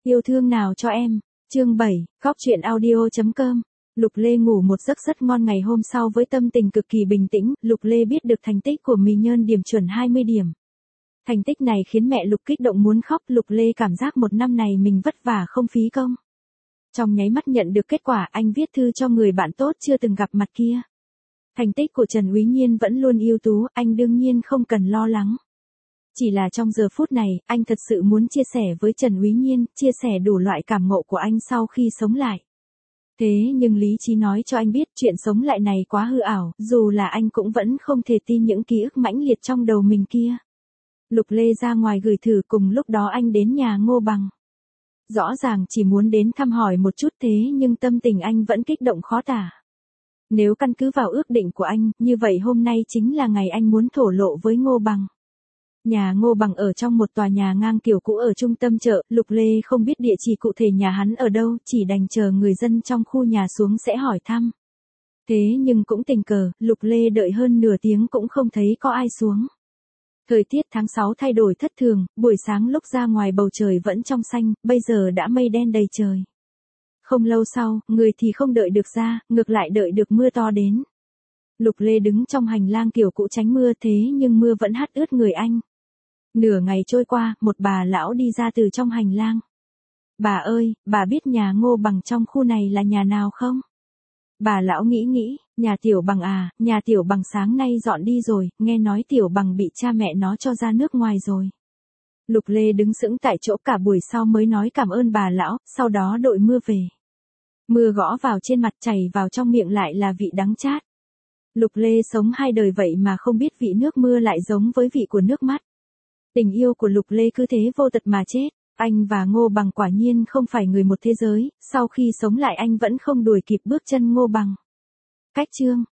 Yêu thương nào cho em. Chương 7, Góc truyện audio.com. Lục Lê ngủ một giấc rất ngon ngày hôm sau với tâm tình cực kỳ bình tĩnh, Lục Lê biết được thành tích của Mì Nhơn điểm chuẩn 20 điểm. Thành tích này khiến mẹ Lục kích động muốn khóc, Lục Lê cảm giác một năm này mình vất vả không phí công. Trong nháy mắt nhận được kết quả, anh viết thư cho người bạn tốt chưa từng gặp mặt kia. Thành tích của Trần Úy Nhiên vẫn luôn ưu tú, anh đương nhiên không cần lo lắng. Chỉ là trong giờ phút này, anh thật sự muốn chia sẻ với Trần Úy Nhiên, chia sẻ đủ loại cảm ngộ của anh sau khi sống lại. Thế nhưng lý trí nói cho anh biết chuyện sống lại này quá hư ảo, dù là anh cũng vẫn không thể tin những ký ức mãnh liệt trong đầu mình kia. Lục Lê ra ngoài gửi thử, cùng lúc đó anh đến nhà Ngô Bằng. Rõ ràng chỉ muốn đến thăm hỏi một chút, thế nhưng tâm tình anh vẫn kích động khó tả. Nếu căn cứ vào ước định của anh, như vậy hôm nay chính là ngày anh muốn thổ lộ với Ngô Bằng. Nhà Ngô Bằng ở trong một tòa nhà ngang kiểu cũ ở trung tâm chợ, Lục Lê không biết địa chỉ cụ thể nhà hắn ở đâu, chỉ đành chờ người dân trong khu nhà xuống sẽ hỏi thăm. Thế nhưng cũng tình cờ, Lục Lê đợi hơn nửa tiếng cũng không thấy có ai xuống. Thời tiết tháng 6 thay đổi thất thường, buổi sáng lúc ra ngoài bầu trời vẫn trong xanh, bây giờ đã mây đen đầy trời. Không lâu sau, người thì không đợi được ra, ngược lại đợi được mưa to đến. Lục Lê đứng trong hành lang kiểu cũ tránh mưa, thế nhưng mưa vẫn hắt ướt người anh. Nửa ngày trôi qua, một bà lão đi ra từ trong hành lang. Bà ơi, bà biết nhà Ngô Bằng trong khu này là nhà nào không? Bà lão nghĩ, nhà Tiểu Bằng à, nhà Tiểu Bằng sáng nay dọn đi rồi, nghe nói Tiểu Bằng bị cha mẹ nó cho ra nước ngoài rồi. Lục Lê đứng sững tại chỗ cả buổi sau mới nói cảm ơn bà lão, sau đó đội mưa về. Mưa gõ vào trên mặt chảy vào trong miệng lại là vị đắng chát. Lục Lê sống hai đời vậy mà không biết vị nước mưa lại giống với vị của nước mắt. Tình yêu của Lục Lê cứ thế vô tật mà chết. Anh và Ngô Bằng quả nhiên không phải người một thế giới, sau khi sống lại anh vẫn không đuổi kịp bước chân Ngô Bằng. Cách chương.